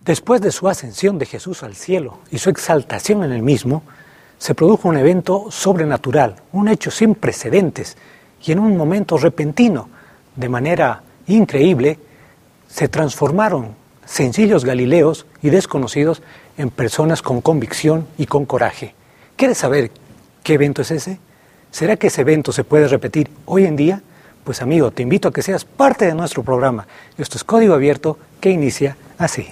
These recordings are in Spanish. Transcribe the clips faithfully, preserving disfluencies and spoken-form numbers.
Después de su ascensión de Jesús al cielo y su exaltación en el mismo, se produjo un evento sobrenatural, un hecho sin precedentes, y en un momento repentino, de manera increíble, se transformaron sencillos galileos y desconocidos en personas con convicción y con coraje. ¿Quieres saber qué evento es ese? ¿Será que ese evento se puede repetir hoy en día? Pues amigo, te invito a que seas parte de nuestro programa. Esto es Código Abierto, que inicia así.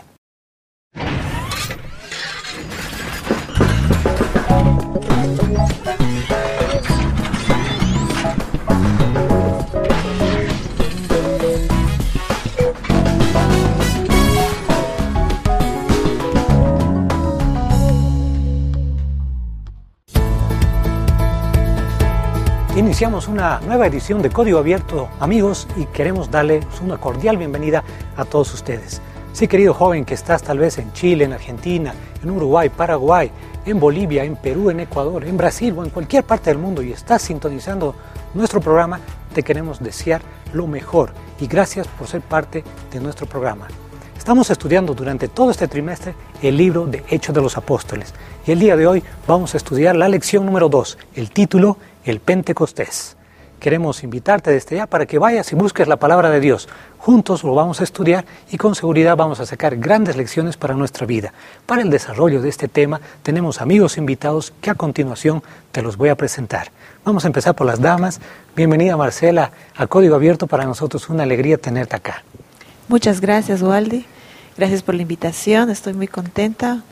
Iniciamos una nueva edición de Código Abierto, amigos, y queremos darles una cordial bienvenida a todos ustedes. Sí, querido joven que estás tal vez en Chile, en Argentina, en Uruguay, Paraguay, en Bolivia, en Perú, en Ecuador, en Brasil o en cualquier parte del mundo y estás sintonizando nuestro programa, te queremos desear lo mejor y gracias por ser parte de nuestro programa. Estamos estudiando durante todo este trimestre el libro de Hechos de los Apóstoles y el día de hoy vamos a estudiar la lección número dos, el título El Pentecostés. Queremos invitarte desde ya para que vayas y busques la palabra de Dios. Juntos lo vamos a estudiar y con seguridad vamos a sacar grandes lecciones para nuestra vida. Para el desarrollo de este tema tenemos amigos invitados que a continuación te los voy a presentar. Vamos a empezar por las damas. Bienvenida Marcela a Código Abierto, para nosotros una alegría tenerte acá. Muchas gracias, Waldi. Gracias por la invitación. Estoy muy contenta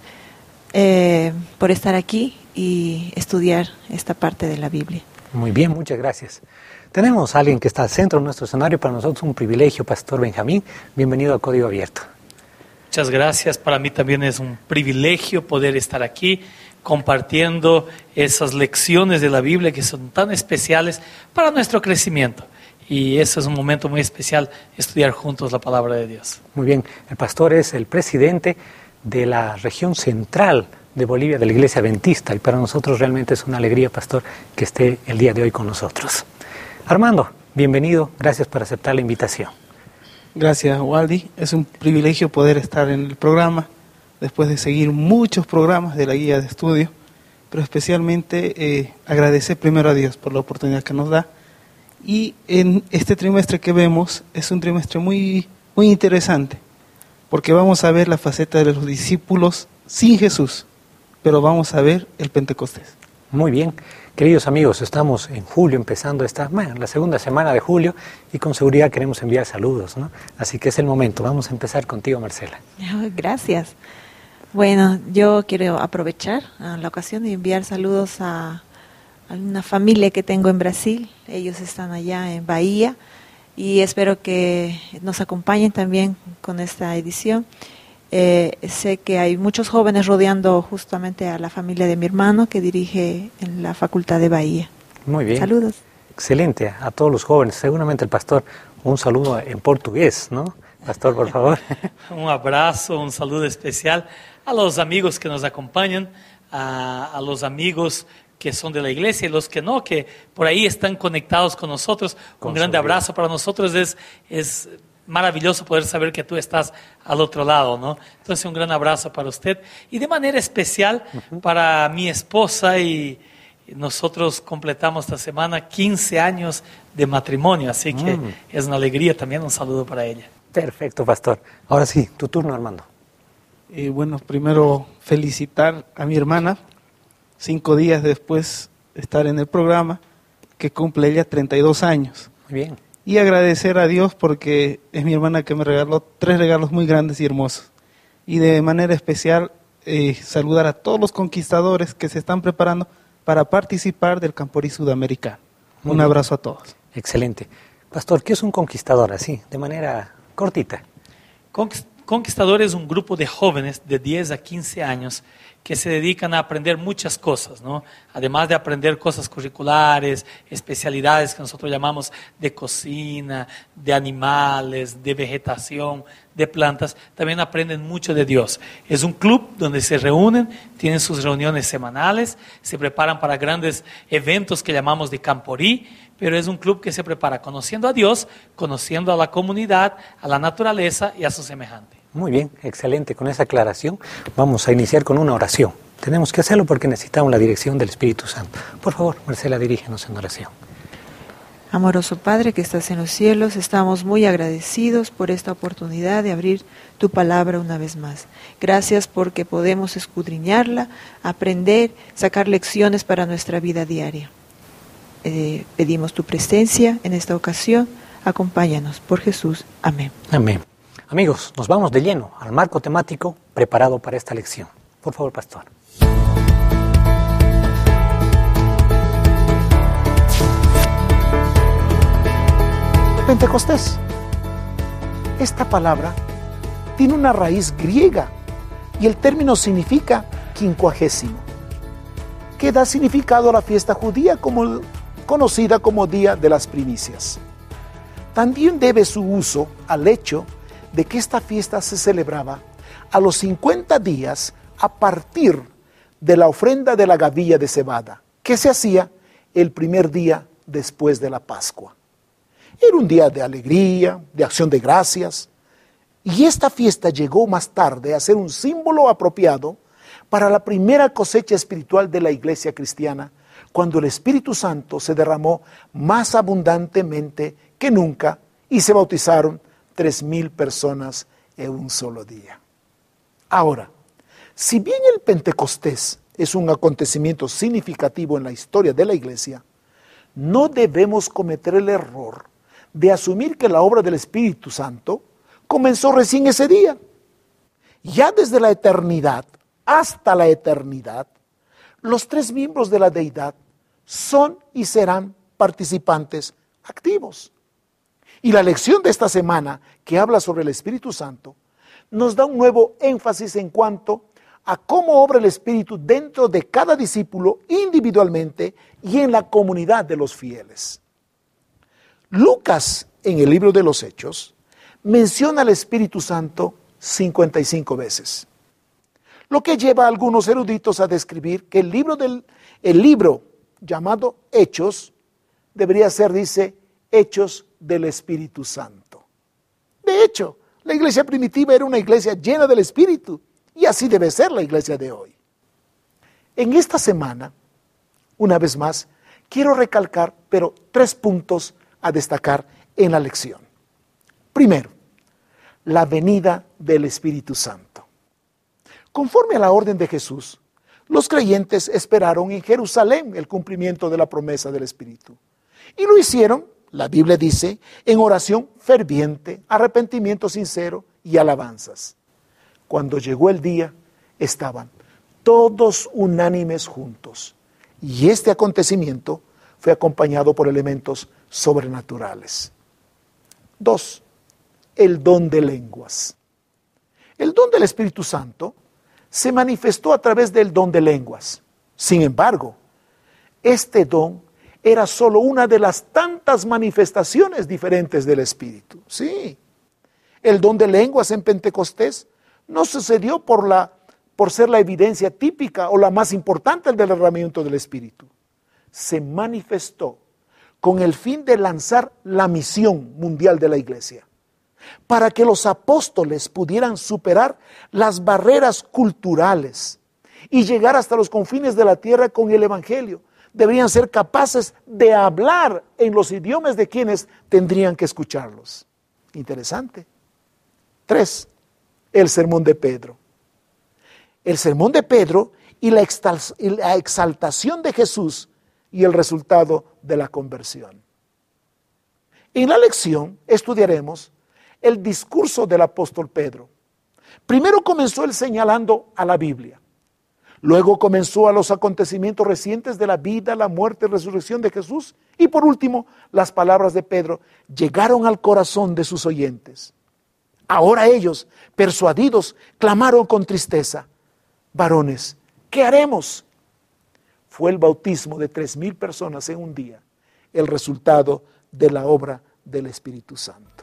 eh, por estar aquí y estudiar esta parte de la Biblia. Muy bien, muchas gracias. Tenemos a alguien que está al centro de nuestro escenario, para nosotros un privilegio, Pastor Benjamín. Bienvenido a Código Abierto. Muchas gracias. Para mí también es un privilegio poder estar aquí compartiendo esas lecciones de la Biblia que son tan especiales para nuestro crecimiento. Y eso es un momento muy especial, estudiar juntos la palabra de Dios. Muy bien, el pastor es el presidente de la región central de Bolivia, de la Iglesia Adventista, y para nosotros realmente es una alegría, pastor, que esté el día de hoy con nosotros. Armando, bienvenido, gracias por aceptar la invitación. Gracias, Waldi. Es un privilegio poder estar en el programa, después de seguir muchos programas de la guía de estudio, pero especialmente eh, agradecer primero a Dios por la oportunidad que nos da. Y en este trimestre que vemos es un trimestre muy, muy interesante, porque vamos a ver la faceta de los discípulos sin Jesús, pero vamos a ver el Pentecostés. Muy bien, queridos amigos, estamos en julio, empezando esta, bueno, la segunda semana de julio, y con seguridad queremos enviar saludos, ¿no? Así que es el momento. Vamos a empezar contigo, Marcela. Gracias. Bueno, yo quiero aprovechar la ocasión de enviar saludos a a una familia que tengo en Brasil. Ellos están allá en Bahía y espero que nos acompañen también con esta edición. Eh, sé que hay muchos jóvenes rodeando justamente a la familia de mi hermano que dirige en la Facultad de Bahía. Muy bien. Saludos. Excelente a todos los jóvenes. Seguramente el pastor, un saludo en portugués, ¿no? Pastor, por favor. Un abrazo, un saludo especial a los amigos que nos acompañan, a, a los amigos que son de la iglesia y los que no, que por ahí están conectados con nosotros. Un grande abrazo para nosotros. Es, es maravilloso poder saber que tú estás al otro lado, ¿no? Entonces, un gran abrazo para usted. Y de manera especial uh-huh. para mi esposa, y nosotros completamos esta semana quince años de matrimonio, así que mm. es una alegría también. Un saludo para ella. Perfecto, pastor. Ahora sí, tu turno, Armando. Eh, bueno, primero felicitar a mi hermana, cinco días después de estar en el programa, que cumple ella treinta y dos años. Muy bien. Y agradecer a Dios porque es mi hermana que me regaló tres regalos muy grandes y hermosos. Y de manera especial eh, saludar a todos los conquistadores que se están preparando para participar del Camporí Sudamericano. Muy Un bien. Abrazo a todos. Excelente. Pastor, ¿qué es un conquistador así, de manera cortita? Conquist- Conquistador es un grupo de jóvenes de diez a quince años que se dedican a aprender muchas cosas, ¿no? Además de aprender cosas curriculares, especialidades que nosotros llamamos de cocina, de animales, de vegetación, de plantas, también aprenden mucho de Dios. Es un club donde se reúnen, tienen sus reuniones semanales, se preparan para grandes eventos que llamamos de Camporí, pero es un club que se prepara conociendo a Dios, conociendo a la comunidad, a la naturaleza y a su semejante. Muy bien, excelente. Con esa aclaración vamos a iniciar con una oración. Tenemos que hacerlo porque necesitamos la dirección del Espíritu Santo. Por favor, Marcela, dirígenos en oración. Amoroso Padre que estás en los cielos, estamos muy agradecidos por esta oportunidad de abrir tu palabra una vez más. Gracias porque podemos escudriñarla, aprender, sacar lecciones para nuestra vida diaria. Eh, pedimos tu presencia en esta ocasión. Acompáñanos por Jesús. Amén. Amén. Amigos, nos vamos de lleno al marco temático preparado para esta lección. Por favor, pastor. Pentecostés. Esta palabra tiene una raíz griega y el término significa quincuagésimo, que da significado a la fiesta judía como, conocida como Día de las Primicias. También debe su uso al hecho de que esta fiesta se celebraba a los cincuenta días a partir de la ofrenda de la gavilla de cebada, que se hacía el primer día después de la Pascua. Era un día de alegría, de acción de gracias, y esta fiesta llegó más tarde a ser un símbolo apropiado para la primera cosecha espiritual de la iglesia cristiana, cuando el Espíritu Santo se derramó más abundantemente que nunca y se bautizaron tres mil personas en un solo día. Ahora, si bien el Pentecostés es un acontecimiento significativo en la historia de la iglesia, no debemos cometer el error de asumir que la obra del Espíritu Santo comenzó recién ese día. Ya desde la eternidad hasta la eternidad, los tres miembros de la deidad son y serán participantes activos. Y la lección de esta semana, que habla sobre el Espíritu Santo, nos da un nuevo énfasis en cuanto a cómo obra el Espíritu dentro de cada discípulo individualmente y en la comunidad de los fieles. Lucas, en el libro de los Hechos, menciona al Espíritu Santo cincuenta y cinco veces, lo que lleva a algunos eruditos a describir que el libro, del, el libro llamado Hechos debería ser, dice, Hechos del Espíritu Santo. De hecho, la iglesia primitiva era una iglesia llena del Espíritu, y así debe ser la iglesia de hoy. En esta semana, una vez más, quiero recalcar, pero tres puntos a destacar en la lección. Primero, la venida del Espíritu Santo. Conforme a la orden de Jesús, los creyentes esperaron en Jerusalén el cumplimiento de la promesa del Espíritu. Y lo hicieron, la Biblia dice, en oración ferviente, arrepentimiento sincero y alabanzas. Cuando llegó el día, estaban todos unánimes juntos. Y este acontecimiento fue acompañado por elementos sobrenaturales. Dos, el don de lenguas. El don del Espíritu Santo se manifestó a través del don de lenguas. Sin embargo, este don era solo una de las tantas manifestaciones diferentes del Espíritu. Sí, el don de lenguas en Pentecostés no sucedió por, la, por ser la evidencia típica o la más importante del derramamiento del Espíritu. Se manifestó con el fin de lanzar la misión mundial de la iglesia, para que los apóstoles pudieran superar las barreras culturales y llegar hasta los confines de la tierra con el Evangelio. Deberían ser capaces de hablar en los idiomas de quienes tendrían que escucharlos. Interesante. Tres, el sermón de Pedro. El sermón de Pedro y la exaltación de Jesús y el resultado de la conversión. En la lección estudiaremos el discurso del apóstol Pedro. Primero comenzó él señalando a la Biblia. Luego comenzó a los acontecimientos recientes de la vida, la muerte y resurrección de Jesús. Y por último, las palabras de Pedro llegaron al corazón de sus oyentes. Ahora ellos, persuadidos, clamaron con tristeza: varones, ¿qué haremos? Fue el bautismo de tres mil personas en un día, el resultado de la obra del Espíritu Santo.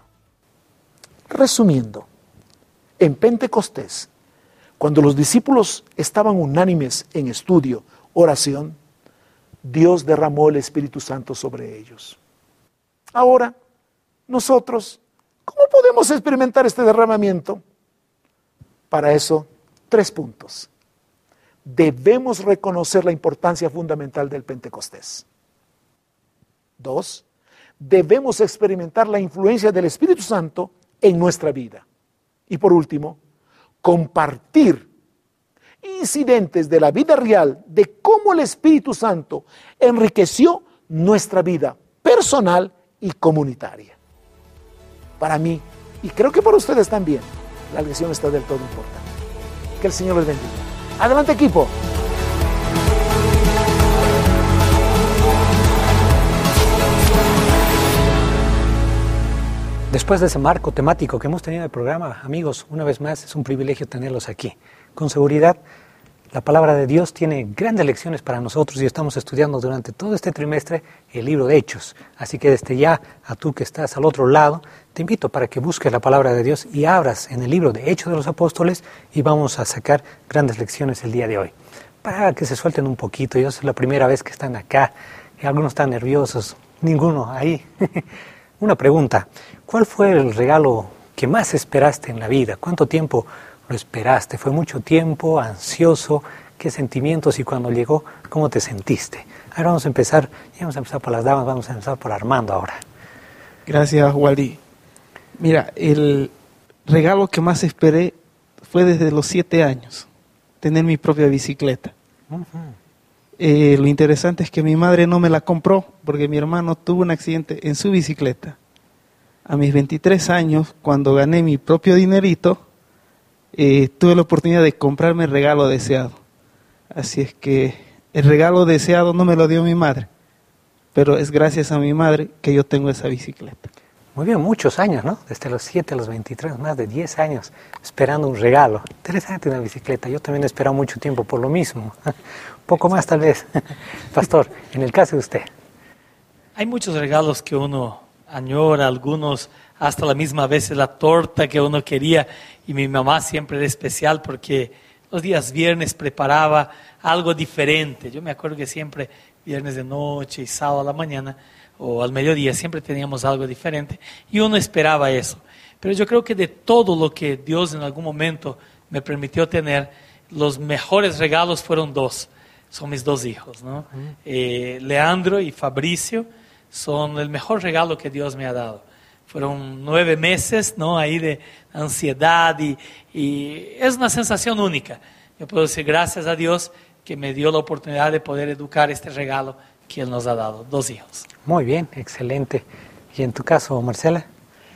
Resumiendo, en Pentecostés, cuando los discípulos estaban unánimes en estudio, oración, Dios derramó el Espíritu Santo sobre ellos. Ahora, nosotros, ¿cómo podemos experimentar este derramamiento? Para eso, tres puntos. Debemos reconocer la importancia fundamental del Pentecostés. Dos, debemos experimentar la influencia del Espíritu Santo en nuestra vida. Y por último, compartir incidentes de la vida real de cómo el Espíritu Santo enriqueció nuestra vida personal y comunitaria. Para mí, y creo que para ustedes también, la lección está del todo importante. Que el Señor les bendiga. Adelante, equipo. Después de ese marco temático que hemos tenido en el programa, amigos, una vez más es un privilegio tenerlos aquí. Con seguridad, la palabra de Dios tiene grandes lecciones para nosotros y estamos estudiando durante todo este trimestre el libro de Hechos. Así que desde ya, a tú que estás al otro lado, te invito para que busques la palabra de Dios y abras en el libro de Hechos de los Apóstoles y vamos a sacar grandes lecciones el día de hoy. Para que se suelten un poquito, yo es la primera vez que están acá y algunos están nerviosos, ninguno ahí. Una pregunta, ¿cuál fue el regalo que más esperaste en la vida? ¿Cuánto tiempo lo esperaste? ¿Fue mucho tiempo, ansioso? ¿Qué sentimientos? Y cuando llegó, ¿cómo te sentiste? Ahora vamos a empezar, ya vamos a empezar por las damas, vamos a empezar por Armando ahora. Gracias, Waldi. Mira, el regalo que más esperé fue desde los siete años, tener mi propia bicicleta. Uh-huh. Eh, lo interesante es que mi madre no me la compró porque mi hermano tuvo un accidente en su bicicleta. A mis veintitrés años, cuando gané mi propio dinerito, eh, tuve la oportunidad de comprarme el regalo deseado. Así es que el regalo deseado no me lo dio mi madre, pero es gracias a mi madre que yo tengo esa bicicleta. Muy bien, muchos años, ¿no? Desde los siete a los veintitrés, más de diez años esperando un regalo. Interesante una bicicleta. Yo también he esperado mucho tiempo por lo mismo. Un poco más tal vez. Pastor, en el caso de usted. Hay muchos regalos que uno añora, algunos hasta la misma vez la torta que uno quería. Y mi mamá siempre era especial porque los días viernes preparaba algo diferente. Yo me acuerdo que siempre viernes de noche y sábado a la mañana o al mediodía siempre teníamos algo diferente y uno esperaba eso. Pero yo creo que de todo lo que Dios en algún momento me permitió tener, los mejores regalos fueron dos. Son mis dos hijos, ¿no? Uh-huh. eh, Leandro y Fabricio son el mejor regalo que Dios me ha dado. Fueron nueve meses, ¿no? Ahí de ansiedad y, y es una sensación única. Yo puedo decir gracias a Dios que me dio la oportunidad de poder educar este regalo que Él nos ha dado, dos hijos. Muy bien, excelente. ¿Y en tu caso, Marcela?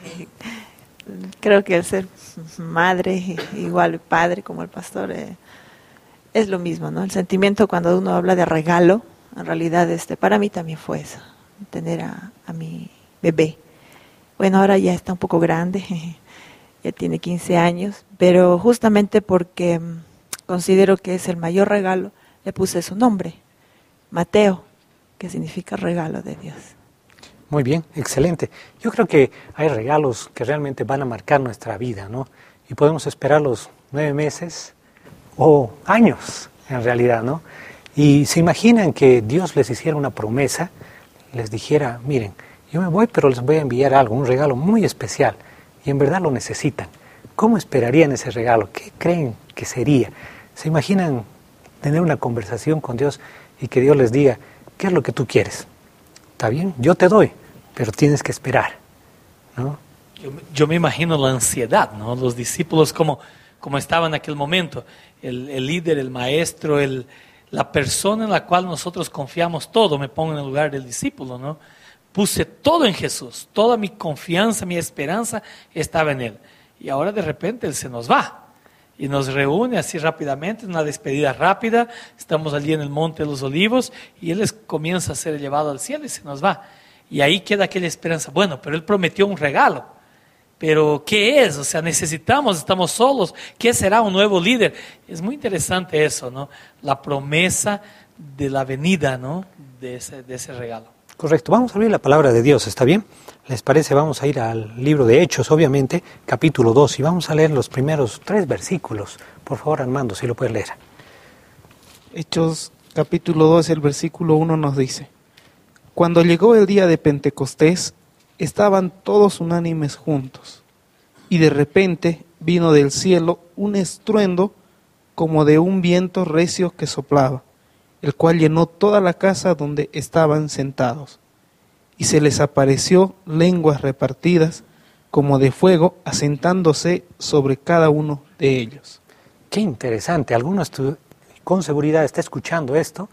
Creo que el ser madre, igual padre como el pastor, eh, es lo mismo, ¿no? El sentimiento cuando uno habla de regalo, en realidad este, para mí también fue eso, tener a, a mi bebé. Bueno, ahora ya está un poco grande, ya tiene quince años, pero justamente porque considero que es el mayor regalo, le puse su nombre, Mateo, que significa regalo de Dios. Muy bien, excelente. Yo creo que hay regalos que realmente van a marcar nuestra vida, ¿no? Y podemos esperar los nueve meses o años, en realidad, ¿no? Y se imaginan que Dios les hiciera una promesa, les dijera, miren, yo me voy, pero les voy a enviar algo, un regalo muy especial, y en verdad lo necesitan. ¿Cómo esperarían ese regalo? ¿Qué creen que sería? ¿Se imaginan tener una conversación con Dios y que Dios les diga, ¿qué es lo que tú quieres? Está bien, yo te doy, pero tienes que esperar, ¿no? Yo, yo me imagino la ansiedad, ¿no? Los discípulos como, como estaban en aquel momento, el, el líder, el maestro, el, la persona en la cual nosotros confiamos todo, me pongo en el lugar del discípulo, ¿no? Puse todo en Jesús, toda mi confianza, mi esperanza estaba en Él. Y ahora de repente Él se nos va. Y nos reúne así rápidamente, una despedida rápida, estamos allí en el Monte de los Olivos y Él les comienza a ser llevado al cielo y se nos va. Y ahí queda aquella esperanza, bueno, pero Él prometió un regalo, pero ¿qué es? O sea, necesitamos, estamos solos, ¿qué será un nuevo líder? Es muy interesante eso, ¿no? La promesa de la venida, ¿no? De ese, de ese regalo. Correcto, vamos a abrir la palabra de Dios, ¿está bien? ¿Les parece? Vamos a ir al libro de Hechos, obviamente, capítulo dos, y vamos a leer los primeros tres versículos. Por favor, Armando, si lo puedes leer. Hechos, capítulo dos, el versículo uno nos dice: Cuando llegó el día de Pentecostés, estaban todos unánimes juntos, y de repente vino del cielo un estruendo como de un viento recio que soplaba, el cual llenó toda la casa donde estaban sentados. Y se les apareció lenguas repartidas como de fuego, asentándose sobre cada uno de ellos. Qué interesante. Alguno estu- con seguridad está escuchando esto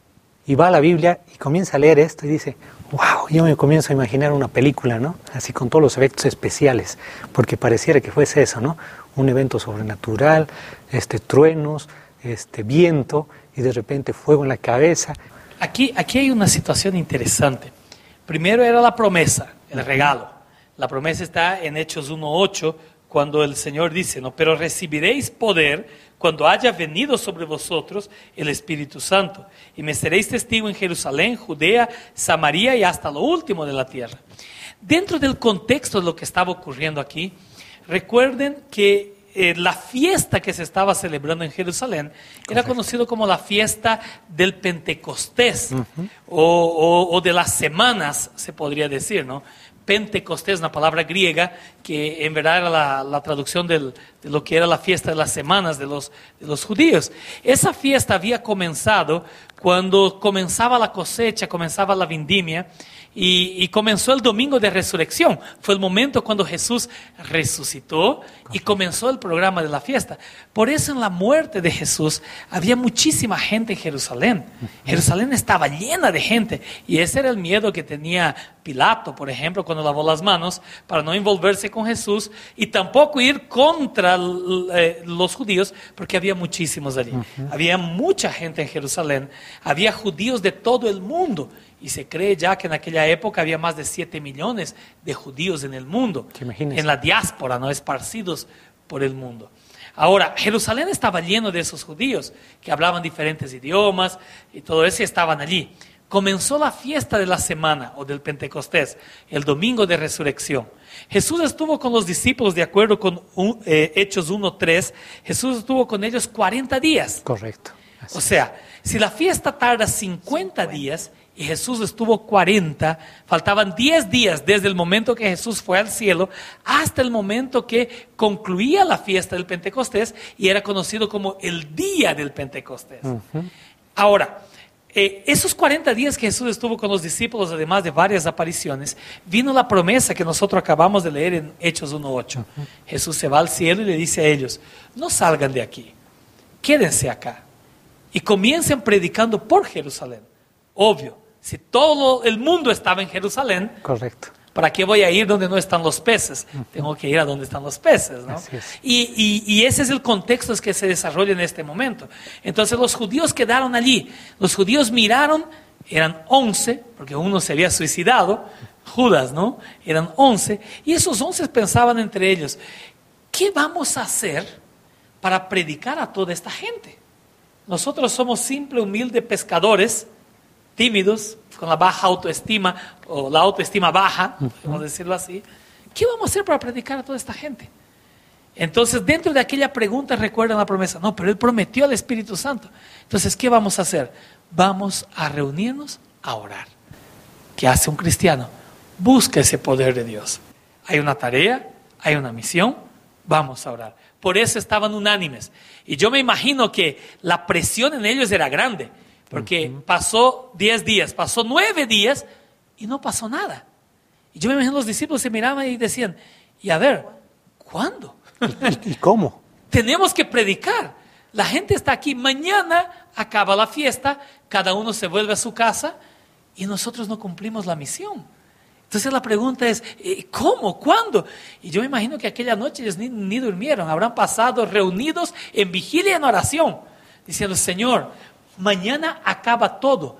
y va a la Biblia y comienza a leer esto y dice, wow, yo me comienzo a imaginar una película, ¿no? Así con todos los efectos especiales, porque pareciera que fuese eso, ¿no? Un evento sobrenatural, este, truenos, este, viento y de repente fuego en la cabeza. Aquí, aquí hay una situación interesante. Primero era la promesa, el regalo. La promesa está en Hechos uno ocho, cuando el Señor dice, ¿no? Pero recibiréis poder cuando haya venido sobre vosotros el Espíritu Santo, y me seréis testigo en Jerusalén, Judea, Samaria y hasta lo último de la tierra. Dentro del contexto de lo que estaba ocurriendo aquí, recuerden que Eh, la fiesta que se estaba celebrando en Jerusalén era conocido como la fiesta del Pentecostés, uh-huh. o, o, o de las semanas, se podría decir, ¿no? Pentecostés, una palabra griega que en verdad era la, la traducción del, de lo que era la fiesta de las semanas de los, de los judíos. Esa fiesta había comenzado cuando comenzaba la cosecha, comenzaba la vendimia, y, y comenzó el domingo de resurrección. Fue el momento cuando Jesús resucitó y comenzó el programa de la fiesta. Por eso en la muerte de Jesús había muchísima gente en Jerusalén. Jerusalén estaba llena de gente, y ese era el miedo que tenía Pilato, por ejemplo, cuando lavó las manos, para no envolverse con Jesús y tampoco ir contra eh, los judíos, porque había muchísimos allí. Uh-huh. Había mucha gente en Jerusalén, había judíos de todo el mundo, y se cree ya que en aquella época había más de siete millones de judíos en el mundo, en la diáspora, no esparcidos por el mundo. Ahora, Jerusalén estaba lleno de esos judíos que hablaban diferentes idiomas y todo eso, y estaban allí. Comenzó la fiesta de la semana o del Pentecostés, el domingo de resurrección. Jesús estuvo con los discípulos, de acuerdo con un, eh, Hechos uno tres, Jesús estuvo con ellos cuarenta días. Correcto. Así o sea, si la fiesta tarda cincuenta días y Jesús estuvo cuarenta, faltaban diez días desde el momento que Jesús fue al cielo hasta el momento que concluía la fiesta del Pentecostés, y era conocido como el día del Pentecostés. Uh-huh. Ahora, Eh, esos cuarenta días que Jesús estuvo con los discípulos, además de varias apariciones, vino la promesa que nosotros acabamos de leer en Hechos uno ocho. Uh-huh. Jesús se va al cielo y le dice a ellos, no salgan de aquí, quédense acá y comiencen predicando por Jerusalén. Obvio, si todo el mundo estaba en Jerusalén, correcto, ¿para qué voy a ir donde no están los peces? Uh-huh. Tengo que ir a donde están los peces, ¿no? Así es. Y, y, y ese es el contexto que se desarrolla en este momento. Entonces los judíos quedaron allí. Los judíos miraron, eran once, porque uno se había suicidado, Judas, ¿no? Eran once, y esos once pensaban entre ellos, ¿qué vamos a hacer para predicar a toda esta gente? Nosotros somos simples, humildes pescadores, tímidos, con la baja autoestima, o la autoestima baja, uh-huh. podemos decirlo así. ¿Qué vamos a hacer para predicar a toda esta gente? Entonces, dentro de aquella pregunta, recuerdan la promesa. No, pero Él prometió al Espíritu Santo. Entonces, ¿qué vamos a hacer? Vamos a reunirnos a orar. ¿Qué hace un cristiano? Busca ese poder de Dios. Hay una tarea, hay una misión, vamos a orar. Por eso estaban unánimes. Y yo me imagino que la presión en ellos era grande. Porque pasó diez días, pasó nueve días y no pasó nada. Y yo me imagino los discípulos se miraban y decían, y a ver, ¿cuándo? ¿Y cómo? Tenemos que predicar. La gente está aquí, mañana acaba la fiesta, cada uno se vuelve a su casa y nosotros no cumplimos la misión. Entonces la pregunta es, ¿cómo? ¿Cuándo? Y yo me imagino que aquella noche ellos ni, ni durmieron, habrán pasado reunidos en vigilia y en oración, diciendo, Señor, mañana acaba todo.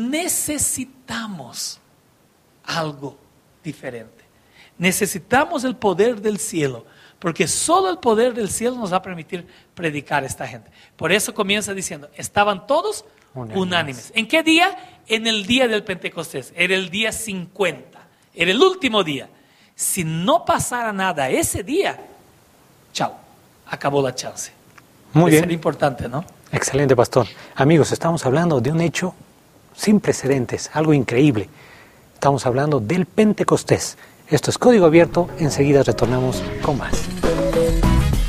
Necesitamos algo diferente. Necesitamos el poder del cielo, porque solo el poder del cielo nos va a permitir predicar a esta gente. Por eso comienza diciendo, estaban todos unánimes. unánimes. ¿En qué día? En el día del Pentecostés. Era el día cincuenta. Era el último día. Si no pasara nada ese día, chao, acabó la chance. Muy bien. Es importante, ¿no? Excelente, pastor. Amigos, estamos hablando de un hecho sin precedentes, algo increíble. Estamos hablando del Pentecostés. Esto es Código Abierto. Enseguida retornamos con más.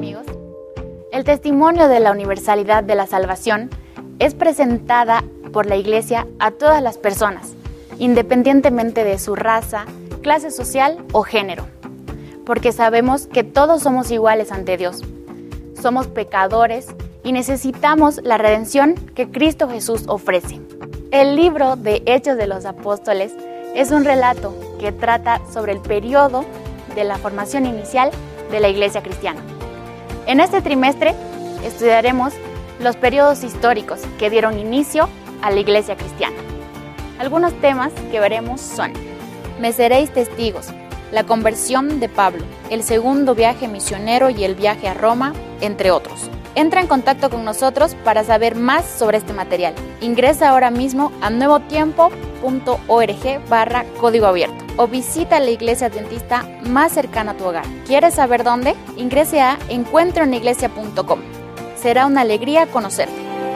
amigos. El testimonio de la universalidad de la salvación es presentada por la Iglesia a todas las personas, independientemente de su raza, clase social o género, porque sabemos que todos somos iguales ante Dios. Somos pecadores y necesitamos la redención que Cristo Jesús ofrece. El libro de Hechos de los Apóstoles es un relato que trata sobre el periodo de la formación inicial de la Iglesia cristiana. En este trimestre estudiaremos los periodos históricos que dieron inicio a la Iglesia cristiana. Algunos temas que veremos son: Me seréis testigos, la conversión de Pablo, el segundo viaje misionero y el viaje a Roma, entre otros. Entra en contacto con nosotros para saber más sobre este material. Ingresa ahora mismo a nuevotiempo punto org barra código abierto o visita la iglesia adventista más cercana a tu hogar. ¿Quieres saber dónde? Ingrese a encuentro en la iglesia punto com. Será una alegría conocerte.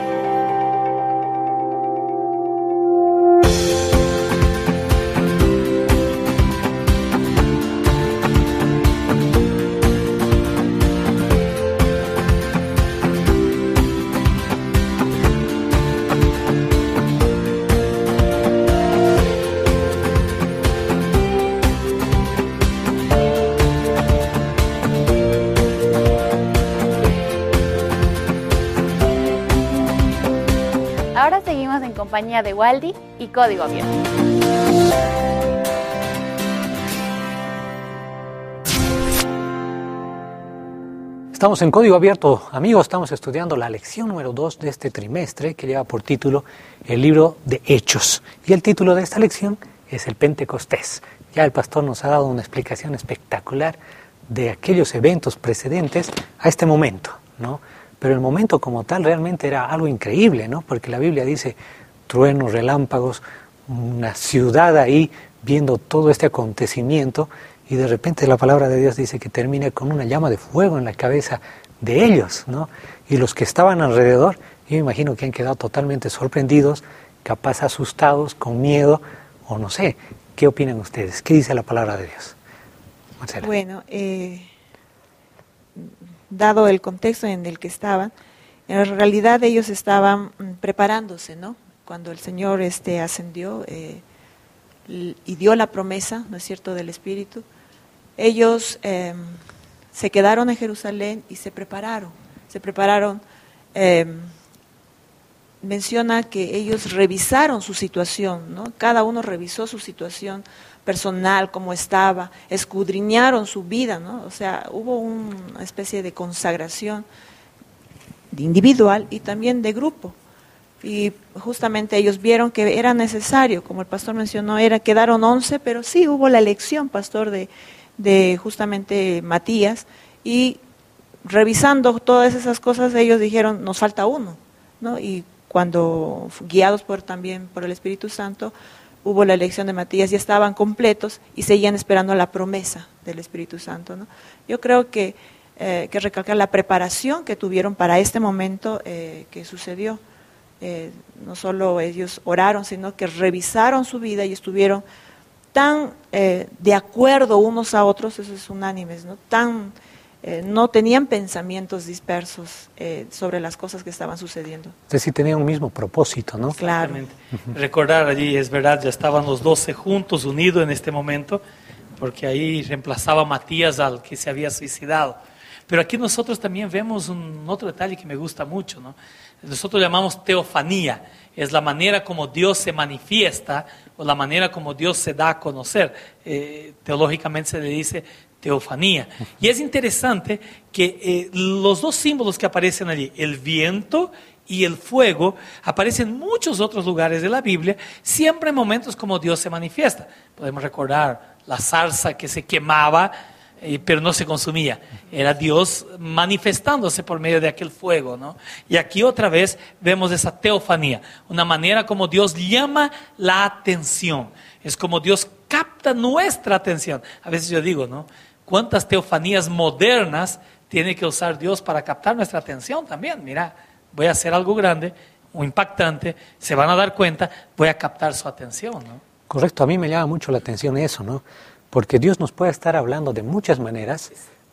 Ahora seguimos en compañía de Waldy y Código Abierto. Estamos en Código Abierto, amigos, estamos estudiando la lección número dos de este trimestre que lleva por título el libro de Hechos. Y el título de esta lección es el Pentecostés. Ya el pastor nos ha dado una explicación espectacular de aquellos eventos precedentes a este momento, ¿no? Pero el momento como tal realmente era algo increíble, ¿no? Porque la Biblia dice truenos, relámpagos, una ciudad ahí viendo todo este acontecimiento, y de repente la palabra de Dios dice que termina con una llama de fuego en la cabeza de ellos, ¿no? Y los que estaban alrededor, yo me imagino que han quedado totalmente sorprendidos, capaz asustados, con miedo, o no sé. ¿Qué opinan ustedes? ¿Qué dice la palabra de Dios? Marcela. Bueno, eh... dado el contexto en el que estaban, en realidad ellos estaban preparándose, ¿no? Cuando el Señor este, ascendió eh, y dio la promesa, ¿no es cierto?, del Espíritu, ellos eh, se quedaron en Jerusalén y se prepararon, se prepararon, eh, menciona que ellos revisaron su situación, ¿no? Cada uno revisó su situación personal, cómo estaba, escudriñaron su vida, ¿no? O sea, hubo una especie de consagración individual y también de grupo. Y justamente ellos vieron que era necesario, como el pastor mencionó, era, quedaron once, pero sí hubo la elección, pastor, de, de justamente Matías, y revisando todas esas cosas, ellos dijeron, nos falta uno, ¿no? Y cuando, guiados por también por el Espíritu Santo, hubo la elección de Matías, ya estaban completos y seguían esperando la promesa del Espíritu Santo, ¿no? Yo creo que eh, que recalcar la preparación que tuvieron para este momento eh, que sucedió. Eh, no solo ellos oraron, sino que revisaron su vida y estuvieron tan eh, de acuerdo unos a otros, esos unánimes, ¿no? Tan, eh, no tenían pensamientos dispersos eh, sobre las cosas que estaban sucediendo. Es decir, tenían un mismo propósito, ¿no? Claro. Uh-huh. Recordar allí, es verdad, ya estaban los doce juntos, unidos en este momento, porque ahí reemplazaba a Matías al que se había suicidado. Pero aquí nosotros también vemos un otro detalle que me gusta mucho, ¿no? Nosotros llamamos teofanía, es la manera como Dios se manifiesta o la manera como Dios se da a conocer. Eh, teológicamente se le dice teofanía. Y es interesante que eh, los dos símbolos que aparecen allí, el viento y el fuego, aparecen en muchos otros lugares de la Biblia, siempre en momentos como Dios se manifiesta. Podemos recordar la zarza que se quemaba, Eh, pero no se consumía, era Dios manifestándose por medio de aquel fuego, ¿no? Y aquí otra vez vemos esa teofanía, una manera como Dios llama la atención, es como Dios capta nuestra atención. A veces yo digo, ¿no? ¿Cuántas teofanías modernas tiene que usar Dios para captar nuestra atención también? Mira, voy a hacer algo grande o impactante, se van a dar cuenta, voy a captar su atención, ¿no? Correcto, a mí me llama mucho la atención eso, ¿no? Porque Dios nos puede estar hablando de muchas maneras,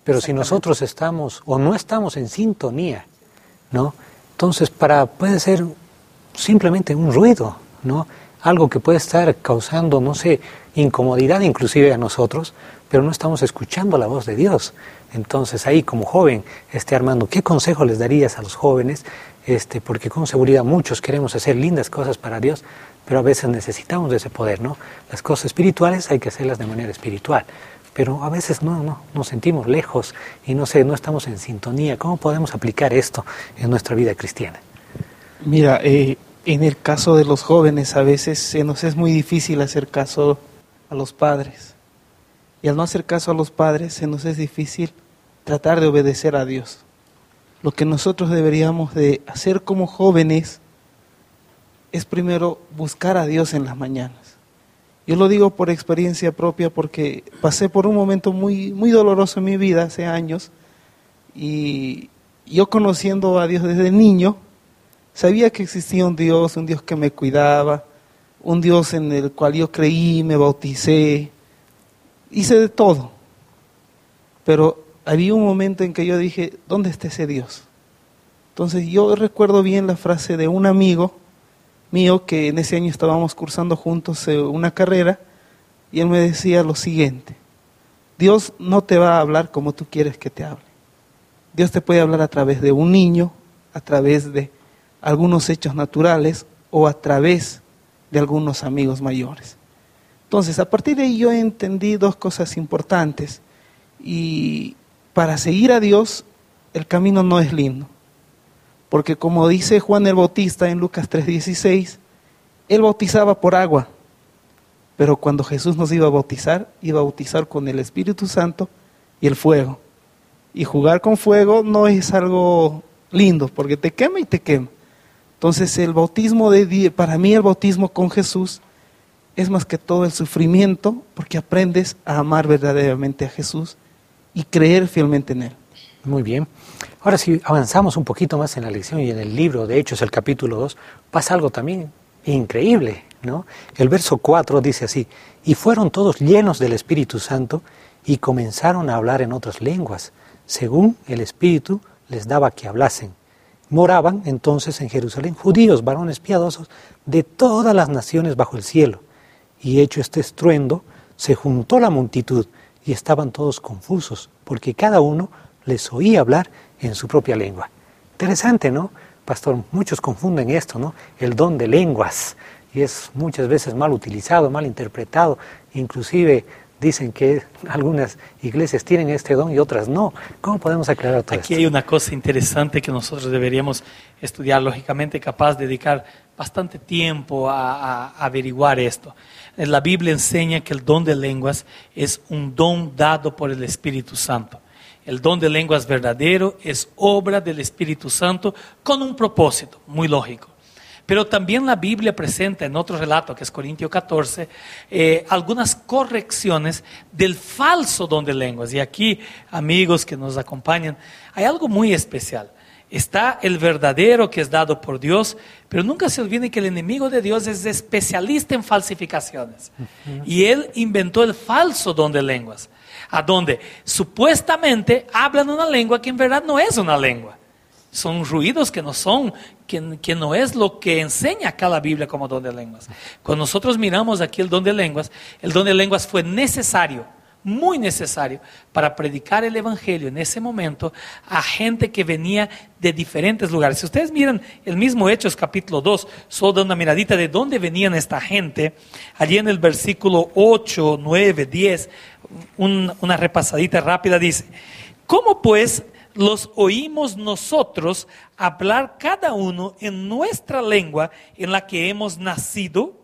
Pero si nosotros estamos o no estamos en sintonía, ¿no? Entonces para, puede ser simplemente un ruido, ¿no? Algo que puede estar causando, no sé, incomodidad inclusive a nosotros, pero no estamos escuchando la voz de Dios. Entonces ahí como joven, este, Armando, ¿qué consejo les darías a los jóvenes? Este, porque con seguridad muchos queremos hacer lindas cosas para Dios, pero a veces necesitamos de ese poder, ¿no? Las cosas espirituales hay que hacerlas de manera espiritual, pero a veces no, no, nos sentimos lejos y no sé, no estamos en sintonía. ¿Cómo podemos aplicar esto en nuestra vida cristiana? Mira, eh, en el caso de los jóvenes a veces se nos es muy difícil hacer caso a los padres. Y al no hacer caso a los padres se nos es difícil tratar de obedecer a Dios. Lo que nosotros deberíamos de hacer como jóvenes es primero buscar a Dios en las mañanas. Yo lo digo por experiencia propia porque pasé por un momento muy, muy doloroso en mi vida hace años y yo conociendo a Dios desde niño, sabía que existía un Dios, un Dios que me cuidaba, un Dios en el cual yo creí, me bauticé, hice de todo. Pero había un momento en que yo dije, ¿dónde está ese Dios? Entonces yo recuerdo bien la frase de un amigo mío que en ese año estábamos cursando juntos una carrera y él me decía lo siguiente: Dios no te va a hablar como tú quieres que te hable. Dios te puede hablar a través de un niño, a través de algunos hechos naturales o a través de algunos amigos mayores. Entonces, a partir de ahí yo entendí dos cosas importantes. Y para seguir a Dios, el camino no es lindo. Porque como dice Juan el Bautista en Lucas tres dieciséis, él bautizaba por agua. Pero cuando Jesús nos iba a bautizar, iba a bautizar con el Espíritu Santo y el fuego. Y jugar con fuego no es algo lindo, porque te quema y te quema. Entonces el bautismo de para mí el bautismo con Jesús es más que todo el sufrimiento, porque aprendes a amar verdaderamente a Jesús y creer fielmente en Él. Muy bien. Ahora si avanzamos un poquito más en la lección y en el libro de Hechos, el capítulo dos, pasa algo también increíble, ¿no? El verso cuatro dice así: y fueron todos llenos del Espíritu Santo y comenzaron a hablar en otras lenguas, según el Espíritu les daba que hablasen. Moraban entonces en Jerusalén judíos, varones piadosos de todas las naciones bajo el cielo. Y hecho este estruendo, se juntó la multitud y estaban todos confusos, porque cada uno les oía hablar en su propia lengua. Interesante, ¿no, pastor? Muchos confunden esto, ¿no? El don de lenguas, y es muchas veces mal utilizado, mal interpretado. Inclusive dicen que algunas iglesias tienen este don y otras no. ¿Cómo podemos aclarar todo Aquí esto? hay una cosa interesante que nosotros deberíamos estudiar, lógicamente capaz de dedicar bastante tiempo a, a averiguar esto. La Biblia enseña que el don de lenguas es un don dado por el Espíritu Santo. El don de lenguas verdadero es obra del Espíritu Santo con un propósito muy lógico. Pero también la Biblia presenta en otro relato, que es Corintios catorce, eh, algunas correcciones del falso don de lenguas. Y aquí, amigos que nos acompañan, hay algo muy especial. Está el verdadero que es dado por Dios, pero nunca se olviden que el enemigo de Dios es especialista en falsificaciones. Uh-huh. Y él inventó el falso don de lenguas, a donde supuestamente hablan una lengua que en verdad no es una lengua. Son ruidos que no son, que, que no es lo que enseña acá la Biblia como don de lenguas. Cuando nosotros miramos aquí el don de lenguas, el don de lenguas fue necesario, muy necesario, para predicar el evangelio en ese momento a gente que venía de diferentes lugares. Si ustedes miran el mismo Hechos capítulo dos, solo dan una miradita de dónde venían esta gente, allí en el versículo ocho, nueve, diez, un, una repasadita rápida dice: ¿cómo pues los oímos nosotros hablar cada uno en nuestra lengua en la que hemos nacido?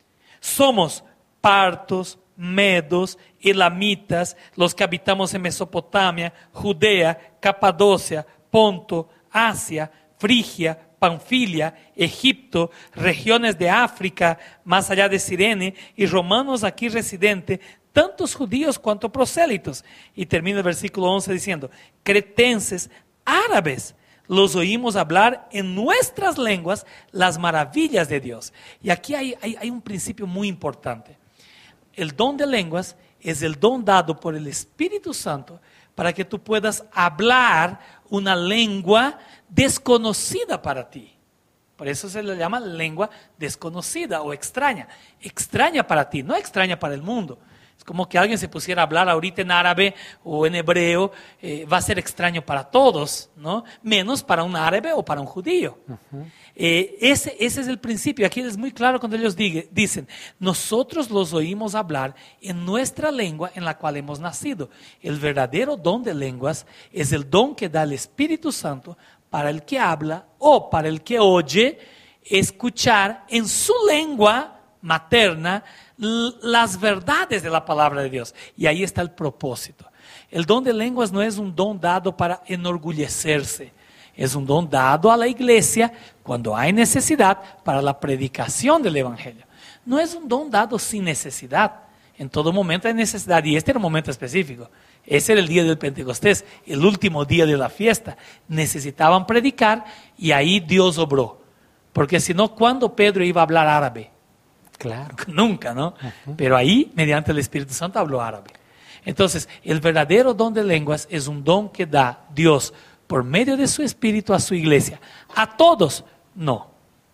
Somos partos, medos, elamitas, los que habitamos en Mesopotamia, Judea, Capadocia, Ponto, Asia, Frigia, Panfilia, Egipto, regiones de África, más allá de Cirene, y romanos aquí residentes, tantos judíos cuanto prosélitos. Y termina el versículo once diciendo: cretenses, árabes, los oímos hablar en nuestras lenguas las maravillas de Dios. Y aquí hay, hay, hay un principio muy importante. El don de lenguas es el don dado por el Espíritu Santo para que tú puedas hablar una lengua desconocida para ti. Por eso se le llama lengua desconocida o extraña. Extraña para ti, no extraña para el mundo. Es como que alguien se pusiera a hablar ahorita en árabe o en hebreo, eh, va a ser extraño para todos, ¿no? Menos para un árabe o para un judío. Uh-huh. eh, ese, ese es el principio. Aquí es muy claro cuando ellos diga, dicen, nosotros los oímos hablar en nuestra lengua en la cual hemos nacido. El verdadero don de lenguas es el don que da el Espíritu Santo para el que habla o para el que oye, escuchar en su lengua materna las verdades de la palabra de Dios. Y ahí está el propósito. El don de lenguas no es un don dado para enorgullecerse. Es un don dado a la iglesia cuando hay necesidad para la predicación del evangelio. No es un don dado sin necesidad. En todo momento hay necesidad. Y este era un momento específico. Ese era el día del Pentecostés, el último día de la fiesta. Necesitaban predicar y ahí Dios obró. Porque si no, ¿cuándo Pedro iba a hablar árabe? Claro. Nunca, ¿no? Uh-huh. Pero ahí, mediante el Espíritu Santo, habló árabe. Entonces, el verdadero don de lenguas es un don que da Dios por medio de su Espíritu a su iglesia. ¿A todos? No.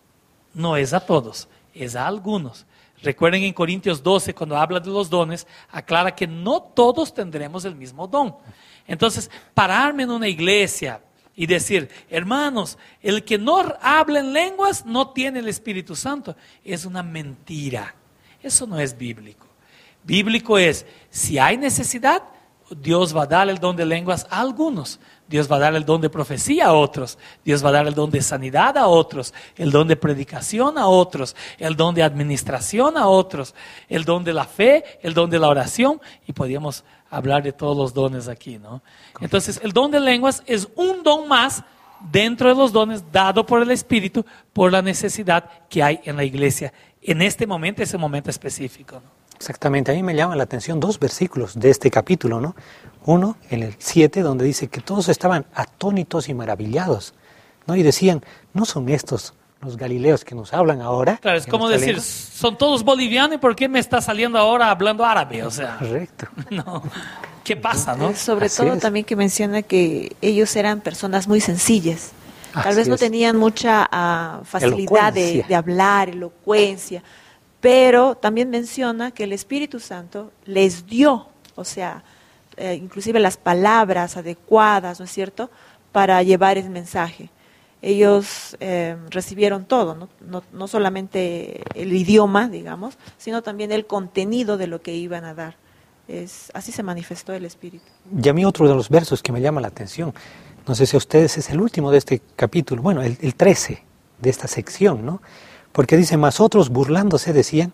No es a todos, es a algunos. Recuerden en Corintios doce, cuando habla de los dones, aclara que no todos tendremos el mismo don. Entonces, pararme en una iglesia y decir, hermanos, el que no habla en lenguas no tiene el Espíritu Santo, es una mentira. Eso no es bíblico. Bíblico es, si hay necesidad, Dios va a dar el don de lenguas a algunos. Dios va a dar el don de profecía a otros. Dios va a dar el don de sanidad a otros. El don de predicación a otros. El don de administración a otros. El don de la fe, el don de la oración. Y podríamos hablar de todos los dones aquí, ¿no? Entonces, el don de lenguas es un don más dentro de los dones dado por el Espíritu por la necesidad que hay en la iglesia en este momento, ese momento específico, ¿no? Exactamente, a mí me llaman la atención dos versículos de este capítulo, ¿no? Uno, en el siete, donde dice que todos estaban atónitos y maravillados, ¿no? Y decían, ¿no son estos los galileos que nos hablan ahora? Claro, es como decir, lengua? Son todos bolivianos, ¿y por qué me está saliendo ahora hablando árabe? O sea, correcto. No, ¿qué pasa, no? Sobre Así todo es. También que menciona que ellos eran personas muy sencillas. Tal Así vez no es. tenían mucha uh, facilidad de, Elocuencia. de hablar, elocuencia, pero también menciona que el Espíritu Santo les dio, o sea, eh, inclusive las palabras adecuadas, ¿no es cierto?, para llevar el mensaje. Ellos eh, recibieron todo, ¿no? No, no solamente el idioma, digamos, sino también el contenido de lo que iban a dar. Es, así se manifestó el Espíritu. Y a mí otro de los versos que me llama la atención, no sé si a ustedes es el último de este capítulo, bueno, el, el trece de esta sección, ¿no? Porque dice, más otros burlándose decían,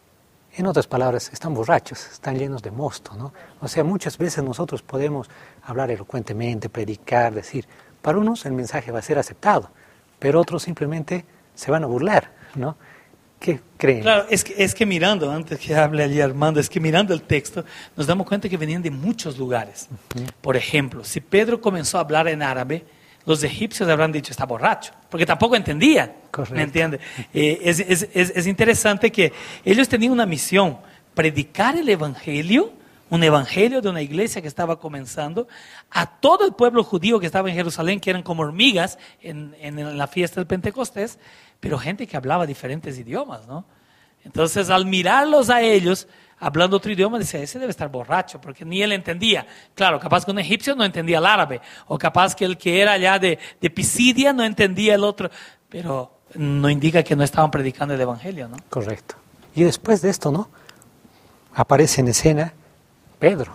en otras palabras, están borrachos, están llenos de mosto, ¿no? O sea, muchas veces nosotros podemos hablar elocuentemente, predicar, decir, para unos el mensaje va a ser aceptado, pero otros simplemente se van a burlar, ¿no? ¿Qué creen? Claro, es que, es que mirando, antes que hable allí Armando, es que mirando el texto, nos damos cuenta que venían de muchos lugares. Uh-huh. Por ejemplo, si Pedro comenzó a hablar en árabe, los egipcios habrán dicho, está borracho, porque tampoco entendían. Correcto. ¿Me entiende? Eh, es, es, es, es interesante que ellos tenían una misión, predicar el evangelio, un evangelio de una iglesia que estaba comenzando, a todo el pueblo judío que estaba en Jerusalén, que eran como hormigas en, en, en la fiesta del Pentecostés, pero gente que hablaba diferentes idiomas, ¿no? Entonces, al mirarlos a ellos, hablando otro idioma, dice, ese debe estar borracho, porque ni él entendía. Claro, capaz que un egipcio no entendía el árabe, o capaz que el que era allá de, de Pisidia no entendía el otro, pero no indica que no estaban predicando el evangelio, ¿no? Correcto. Y después de esto, ¿no? Aparece en escena Pedro,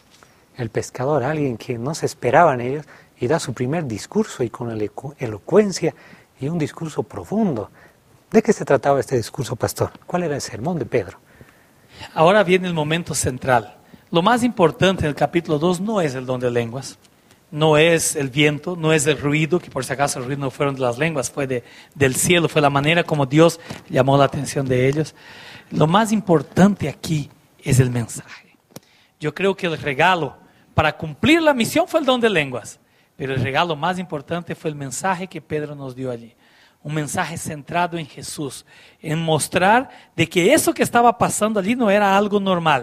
el pescador, alguien que no se esperaban ellos, y da su primer discurso, y con elocu- elocuencia, y un discurso profundo. ¿De qué se trataba este discurso, pastor? ¿Cuál era el sermón de Pedro? Ahora viene el momento central. Lo más importante en el capítulo dos no es el don de lenguas, no es el viento, no es el ruido, que por si acaso el ruido no fueron de las lenguas, fue de, del cielo, fue la manera como Dios llamó la atención de ellos. Lo más importante aquí es el mensaje. Yo creo que el regalo para cumplir la misión fue el don de lenguas, pero el regalo más importante fue el mensaje que Pedro nos dio allí. Un mensaje centrado en Jesús, en mostrar de que eso que estaba pasando allí no era algo normal,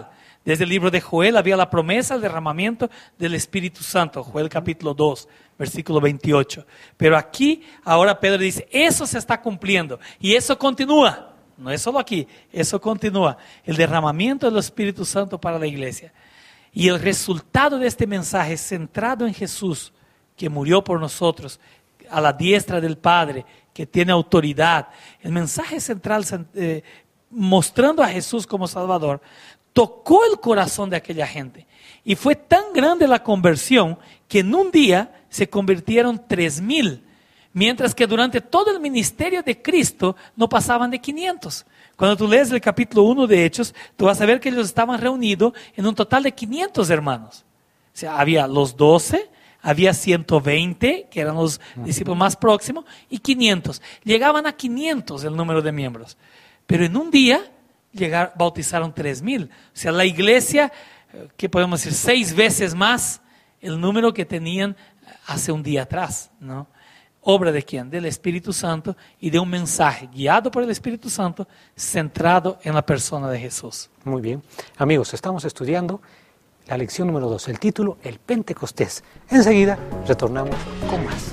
Desde el libro de Joel había la promesa del derramamiento del Espíritu Santo, Joel capítulo dos, versículo veintiocho. Pero aquí, ahora Pedro dice, eso se está cumpliendo y eso continúa. No es solo aquí, eso continúa. El derramamiento del Espíritu Santo para la iglesia. Y el resultado de este mensaje centrado en Jesús, que murió por nosotros, a la diestra del Padre, que tiene autoridad. El mensaje central eh, mostrando a Jesús como Salvador, tocó el corazón de aquella gente. Y fue tan grande la conversión que en un día se convirtieron tres mil. Mientras que durante todo el ministerio de Cristo no pasaban de quinientos. Cuando tú lees el capítulo uno de Hechos, tú vas a ver que ellos estaban reunidos en un total de quinientos hermanos. O sea, había los doce, había ciento veinte, que eran los discípulos más próximos, y quinientos. Llegaban a quinientos el número de miembros. Pero en un día llegar, bautizaron tres mil. O sea, la iglesia, ¿qué podemos decir? Seis veces más el número que tenían hace un día atrás, ¿no? ¿Obra de quién? Del Espíritu Santo y de un mensaje guiado por el Espíritu Santo centrado en la persona de Jesús. Muy bien. Amigos, estamos estudiando la lección número dos, el título, el Pentecostés. Enseguida retornamos con más.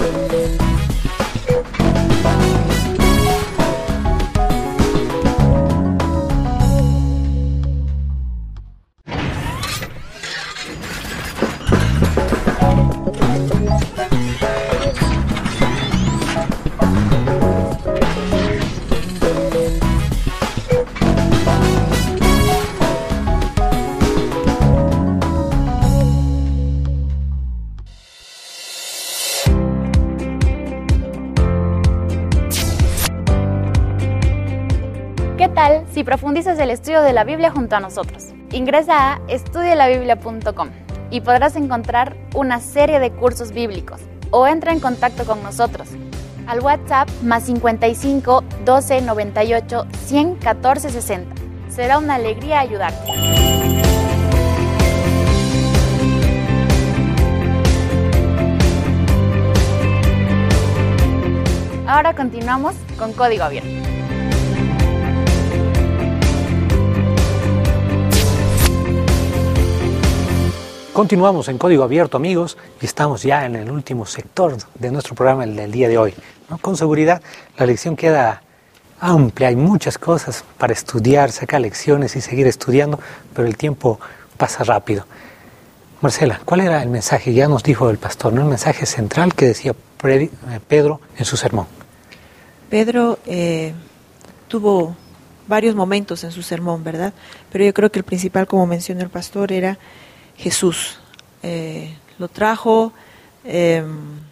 ¿Qué tal si profundizas el estudio de la Biblia junto a nosotros? Ingresa a estudia la biblia punto com y podrás encontrar una serie de cursos bíblicos o entra en contacto con nosotros al WhatsApp más cincuenta y cinco, doce, noventa y ocho, cien, catorce, sesenta. Será una alegría ayudarte. Ahora continuamos con Código Abierto. Continuamos en Código Abierto, amigos, y estamos ya en el último sector de nuestro programa el del día de hoy, ¿no? Con seguridad la lección queda amplia, hay muchas cosas para estudiar, sacar lecciones y seguir estudiando, pero el tiempo pasa rápido. Marcela, ¿cuál era el mensaje? Ya nos dijo el pastor, ¿no? El mensaje central que decía Pedro en su sermón. Pedro eh, tuvo varios momentos en su sermón, ¿verdad? Pero yo creo que el principal, como mencionó el pastor, era Jesús. Eh, lo trajo, eh,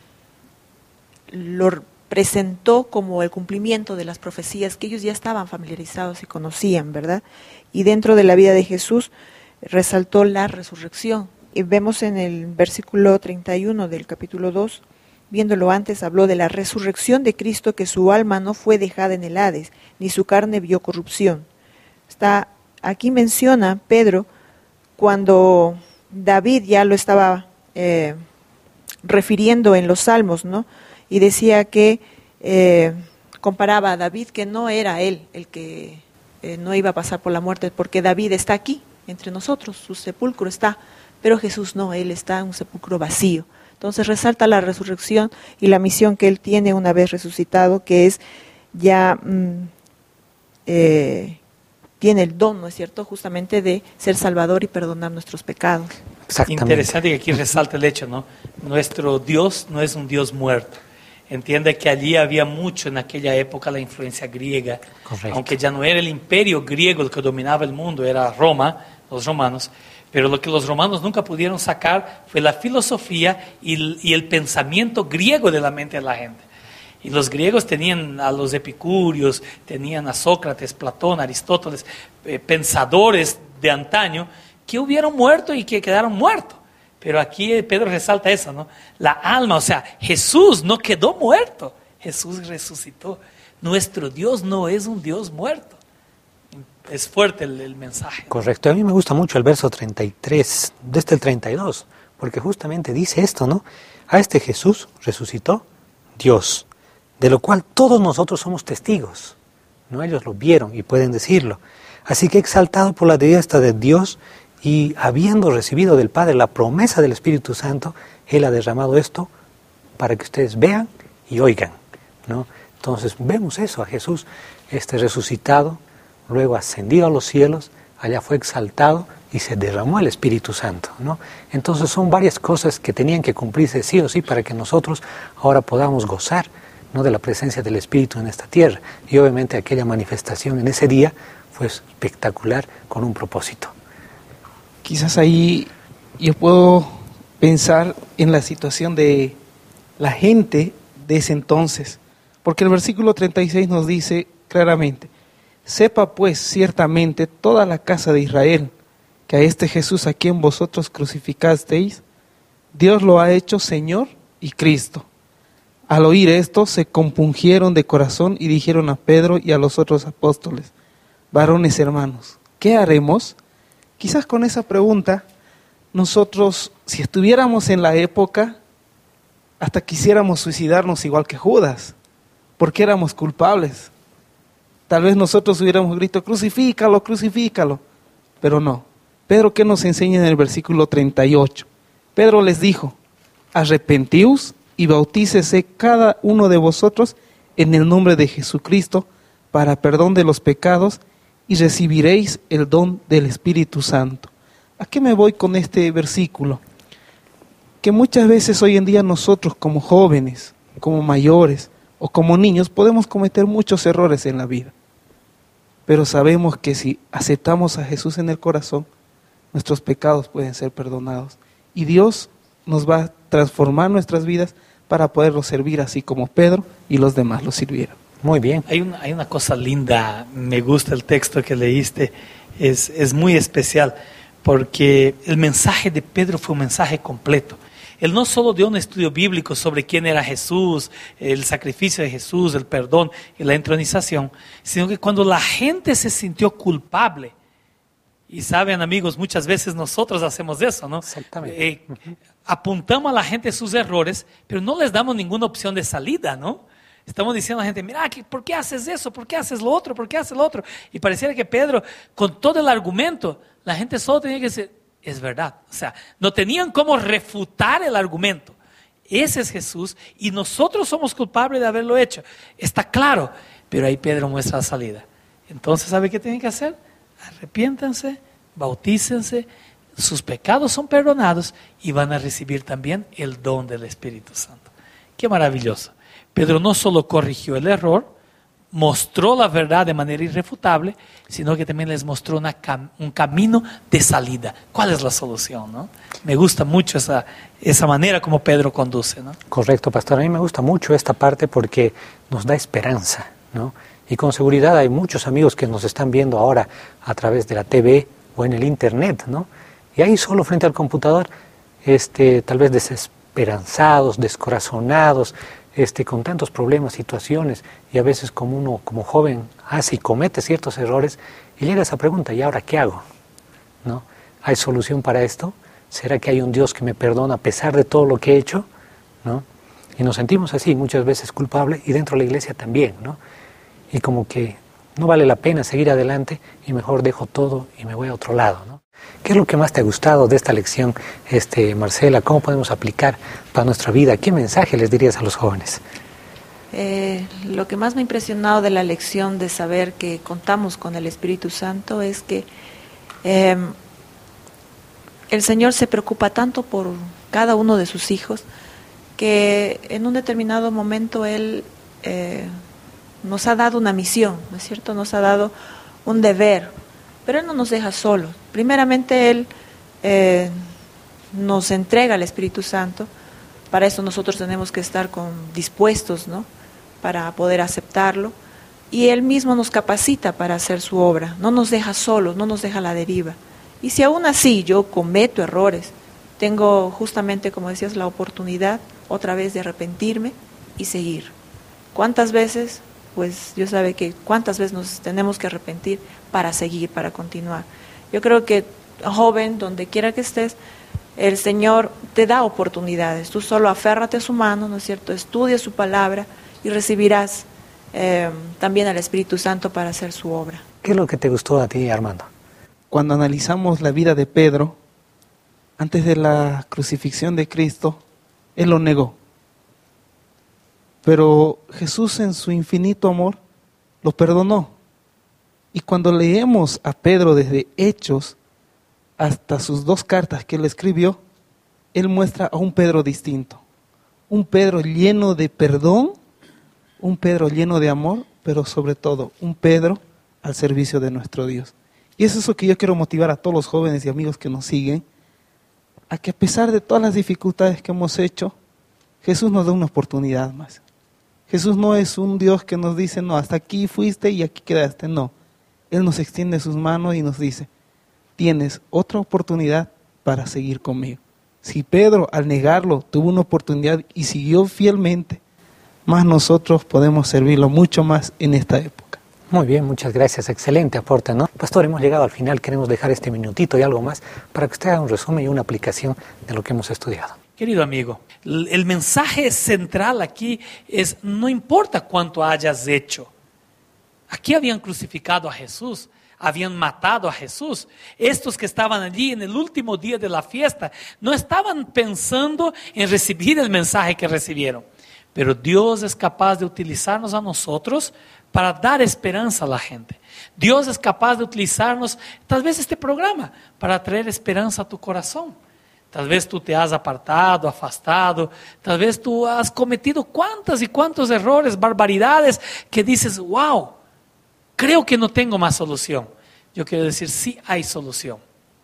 lo presentó como el cumplimiento de las profecías que ellos ya estaban familiarizados y conocían, ¿verdad? Y dentro de la vida de Jesús resaltó la resurrección. Y vemos en el versículo treinta y uno del capítulo dos, viéndolo antes, habló de la resurrección de Cristo, que su alma no fue dejada en el Hades, ni su carne vio corrupción. Está, aquí menciona Pedro cuando David ya lo estaba eh, refiriendo en los Salmos, ¿no? Y decía que eh, comparaba a David que no era él el que eh, no iba a pasar por la muerte, porque David está aquí entre nosotros, su sepulcro está, pero Jesús no, él está en un sepulcro vacío. Entonces resalta la resurrección y la misión que él tiene una vez resucitado, que es ya mmm, eh, tiene el don, ¿no es cierto?, justamente de ser salvador y perdonar nuestros pecados. Exactamente. Interesante que aquí resalta el hecho, ¿no? Nuestro Dios no es un Dios muerto. Entiende que allí había mucho en aquella época la influencia griega. Correcto. Aunque ya no era el imperio griego el que dominaba el mundo, era Roma, los romanos. Pero lo que los romanos nunca pudieron sacar fue la filosofía y el, y el pensamiento griego de la mente de la gente. Y los griegos tenían a los epicúreos, tenían a Sócrates, Platón, Aristóteles, eh, pensadores de antaño que hubieron muerto y que quedaron muertos. Pero aquí Pedro resalta eso, ¿no? La alma, o sea, Jesús no quedó muerto, Jesús resucitó. Nuestro Dios no es un Dios muerto. Es fuerte el, el mensaje. Correcto. A mí me gusta mucho el verso treinta y tres, desde el treinta y dos, porque justamente dice esto, ¿no? A este Jesús resucitó Dios, de lo cual todos nosotros somos testigos, ¿no? Ellos lo vieron y pueden decirlo. Así que exaltado por la diestra de Dios y habiendo recibido del Padre la promesa del Espíritu Santo, Él ha derramado esto para que ustedes vean y oigan, ¿no? Entonces vemos eso, a Jesús este resucitado, luego ascendido a los cielos, allá fue exaltado y se derramó el Espíritu Santo, ¿no? Entonces son varias cosas que tenían que cumplirse sí o sí para que nosotros ahora podamos gozar, ¿no?, de la presencia del Espíritu en esta tierra. Y obviamente aquella manifestación en ese día fue espectacular con un propósito. Quizás ahí yo puedo pensar en la situación de la gente de ese entonces, porque el versículo treinta y seis nos dice claramente: sepa pues ciertamente toda la casa de Israel que a este Jesús a quien vosotros crucificasteis, Dios lo ha hecho Señor y Cristo. Al oír esto se compungieron de corazón y dijeron a Pedro y a los otros apóstoles: varones hermanos, ¿qué haremos? Quizás con esa pregunta nosotros, si estuviéramos en la época, hasta quisiéramos suicidarnos igual que Judas, porque éramos culpables. Tal vez nosotros hubiéramos gritado: crucifícalo, crucifícalo, pero no. Pedro, ¿qué nos enseña en el versículo treinta y ocho? Pedro les dijo: arrepentíos y bautícese cada uno de vosotros en el nombre de Jesucristo para perdón de los pecados y recibiréis el don del Espíritu Santo. ¿A qué me voy con este versículo? Que muchas veces hoy en día nosotros como jóvenes, como mayores o como niños podemos cometer muchos errores en la vida. Pero sabemos que si aceptamos a Jesús en el corazón, nuestros pecados pueden ser perdonados. Y Dios nos va a transformar nuestras vidas para poderlo servir así como Pedro y los demás lo sirvieron. Muy bien. Hay una, hay una cosa linda, me gusta el texto que leíste, es, es muy especial, porque el mensaje de Pedro fue un mensaje completo. Él no solo dio un estudio bíblico sobre quién era Jesús, el sacrificio de Jesús, el perdón y la entronización, sino que cuando la gente se sintió culpable, y saben, amigos, muchas veces nosotros hacemos eso, ¿no? Exactamente. Eh, apuntamos a la gente sus errores, pero no les damos ninguna opción de salida, ¿no? Estamos diciendo a la gente: mira, ¿por qué haces eso? ¿Por qué haces lo otro? ¿Por qué haces lo otro? Y pareciera que Pedro, con todo el argumento, la gente solo tenía que decir: es verdad. O sea, no tenían cómo refutar el argumento. Ese es Jesús y nosotros somos culpables de haberlo hecho. Está claro, pero ahí Pedro muestra la salida. Entonces, ¿sabe qué tienen que hacer? Arrepiéntanse, bautícense, sus pecados son perdonados y van a recibir también el don del Espíritu Santo. Qué maravilloso. Pedro no solo corrigió el error, mostró la verdad de manera irrefutable, sino que también les mostró una cam- un camino de salida. ¿Cuál es la solución, no? Me gusta mucho esa, esa manera como Pedro conduce, ¿no? Correcto, pastor. A mí me gusta mucho esta parte porque nos da esperanza, ¿no? Y con seguridad hay muchos amigos que nos están viendo ahora a través de la T V o en el internet, ¿no? Y ahí solo frente al computador, este, tal vez desesperanzados, descorazonados, este, con tantos problemas, situaciones, y a veces como uno como joven hace y comete ciertos errores, y llega esa pregunta: ¿y ahora qué hago? ¿No? ¿Hay solución para esto? ¿Será que hay un Dios que me perdona a pesar de todo lo que he hecho? ¿No? Y nos sentimos así, muchas veces culpables, y dentro de la iglesia también, ¿no? Y como que no vale la pena seguir adelante y mejor dejo todo y me voy a otro lado, ¿no? ¿Qué es lo que más te ha gustado de esta lección, este, Marcela? ¿Cómo podemos aplicar para nuestra vida? ¿Qué mensaje les dirías a los jóvenes? Eh, lo que más me ha impresionado de la lección de saber que contamos con el Espíritu Santo es que eh, el Señor se preocupa tanto por cada uno de sus hijos que en un determinado momento Él eh, nos ha dado una misión, ¿no es cierto? Nos ha dado un deber, pero Él no nos deja solos. Primeramente Él eh, nos entrega el Espíritu Santo. Para eso nosotros tenemos que estar con, dispuestos, ¿no?, para poder aceptarlo, y Él mismo nos capacita para hacer su obra. No nos deja solos, no nos deja a la deriva. Y si aún así yo cometo errores, tengo justamente, como decías, la oportunidad otra vez de arrepentirme y seguir. ¿Cuántas veces? Pues Dios sabe que cuántas veces nos tenemos que arrepentir para seguir, para continuar. Yo creo que, joven, donde quiera que estés, el Señor te da oportunidades. Tú solo aférrate a su mano, ¿no es cierto? Estudia su palabra y recibirás eh, también al Espíritu Santo para hacer su obra. ¿Qué es lo que te gustó a ti, Armando? Cuando analizamos la vida de Pedro, antes de la crucifixión de Cristo, él lo negó. Pero Jesús en su infinito amor lo perdonó. Y cuando leemos a Pedro desde Hechos hasta sus dos cartas que él escribió, él muestra a un Pedro distinto. Un Pedro lleno de perdón, un Pedro lleno de amor, pero sobre todo un Pedro al servicio de nuestro Dios. Y eso es lo que yo quiero motivar a todos los jóvenes y amigos que nos siguen, a que a pesar de todas las dificultades que hemos hecho, Jesús nos da una oportunidad más. Jesús no es un Dios que nos dice, no, hasta aquí fuiste y aquí quedaste, no. Él nos extiende sus manos y nos dice, tienes otra oportunidad para seguir conmigo. Si Pedro al negarlo tuvo una oportunidad y siguió fielmente, más nosotros podemos servirlo mucho más en esta época. Muy bien, muchas gracias. Excelente aporte, ¿no? Pastor, hemos llegado al final. Queremos dejar este minutito y algo más para que usted haga un resumen y una aplicación de lo que hemos estudiado. Querido amigo, el mensaje central aquí es, no importa cuánto hayas hecho. Aquí habían crucificado a Jesús, habían matado a Jesús. Estos que estaban allí en el último día de la fiesta no estaban pensando en recibir el mensaje que recibieron. Pero Dios es capaz de utilizarnos a nosotros para dar esperanza a la gente. Dios es capaz de utilizarnos, tal vez este programa, para traer esperanza a tu corazón. Tal vez tú te has apartado, afastado, tal vez tú has cometido cuántas y cuántos errores, barbaridades, que dices, wow, creo que no tengo más solución. Yo quiero decir, sí hay solución.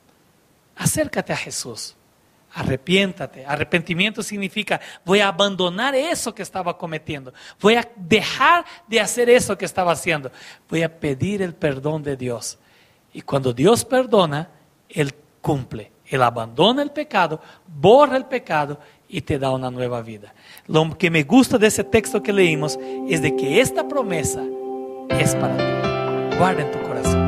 Acércate a Jesús. Arrepiéntate. Arrepentimiento significa voy a abandonar eso que estaba cometiendo. Voy a dejar de hacer eso que estaba haciendo. Voy a pedir el perdón de Dios. Y cuando Dios perdona, Él cumple. Él abandona el pecado, borra el pecado y te da una nueva vida. Lo que me gusta de ese texto que leímos es de que esta promesa es para ti. Guarda en tu corazón.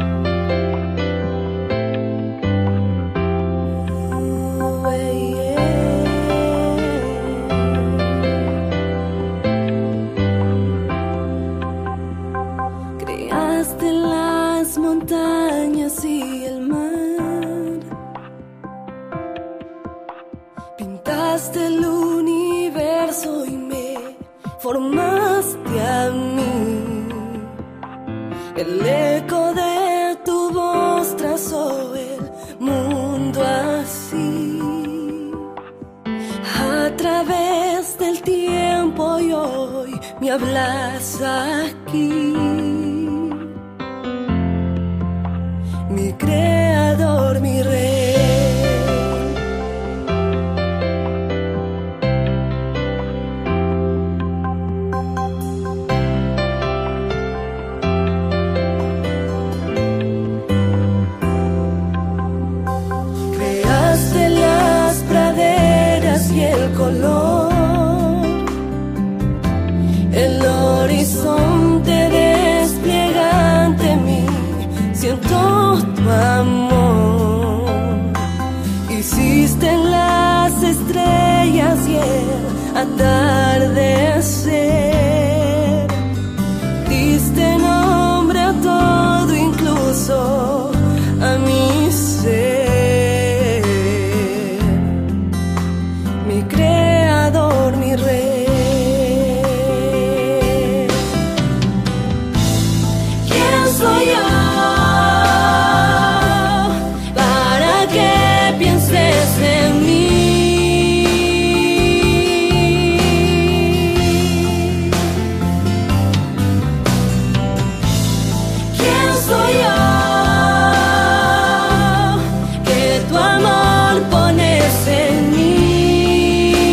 Montañas y el mar, pintaste el universo y me formaste a mí. El eco de tu voz trazó el mundo así. A través del tiempo y hoy me hablas aquí. Mi creador, mi rey. Creaste las praderas y el color, el horizonte despliega ante mí. Siento tu amor, hiciste en las estrellas y el atardecer, diste nombre a todo, incluso a mi ser, mi creador, mi rey. ¿Quién soy yo? Soy yo, que tu amor pones en mí.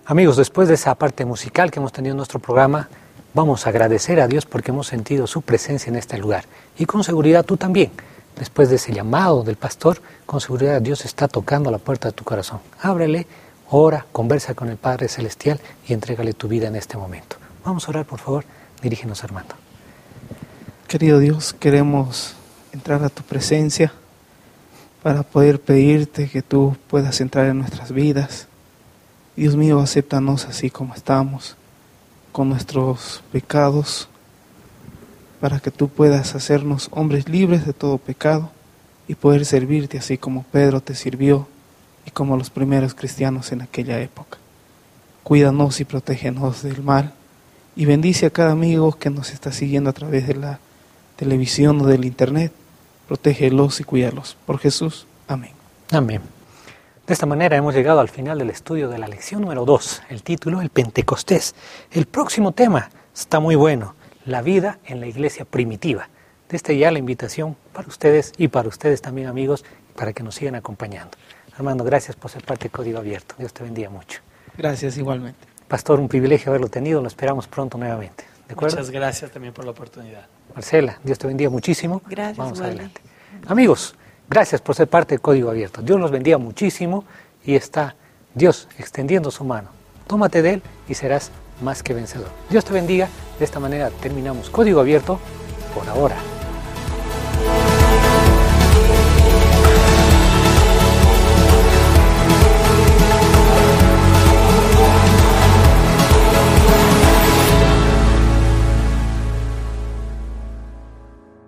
Amigos, después de esa parte musical que hemos tenido en nuestro programa, vamos a agradecer a Dios porque hemos sentido su presencia en este lugar. Y con seguridad tú también. Después de ese llamado del pastor, con seguridad Dios está tocando a la puerta de tu corazón. Ábrele, ora, conversa con el Padre Celestial y entrégale tu vida en este momento. Vamos a orar, por favor. Dirígenos, Armando. Querido Dios, queremos entrar a tu presencia para poder pedirte que tú puedas entrar en nuestras vidas. Dios mío, acéptanos así como estamos, con nuestros pecados, para que tú puedas hacernos hombres libres de todo pecado y poder servirte así como Pedro te sirvió y como los primeros cristianos en aquella época. Cuídanos y protégenos del mal y bendice a cada amigo que nos está siguiendo a través de la televisión o del internet. Protégelos y cuídalos. Por Jesús. Amén. Amén. De esta manera hemos llegado al final del estudio de la lección número dos, el título, el Pentecostés. El próximo tema está muy bueno, la vida en la iglesia primitiva. Desde ya la invitación para ustedes y para ustedes también, amigos, para que nos sigan acompañando. Armando, gracias por ser parte de Código Abierto. Dios te bendiga mucho. Gracias, igualmente. Pastor, un privilegio haberlo tenido, lo esperamos pronto nuevamente. ¿De acuerdo? Muchas gracias también por la oportunidad. Marcela, Dios te bendiga muchísimo. Gracias, Vamos Wally. adelante. Amigos, gracias por ser parte de Código Abierto. Dios los bendiga muchísimo y está Dios extendiendo su mano. Tómate de Él y serás más que vencedor. Dios te bendiga. De esta manera terminamos Código Abierto por ahora.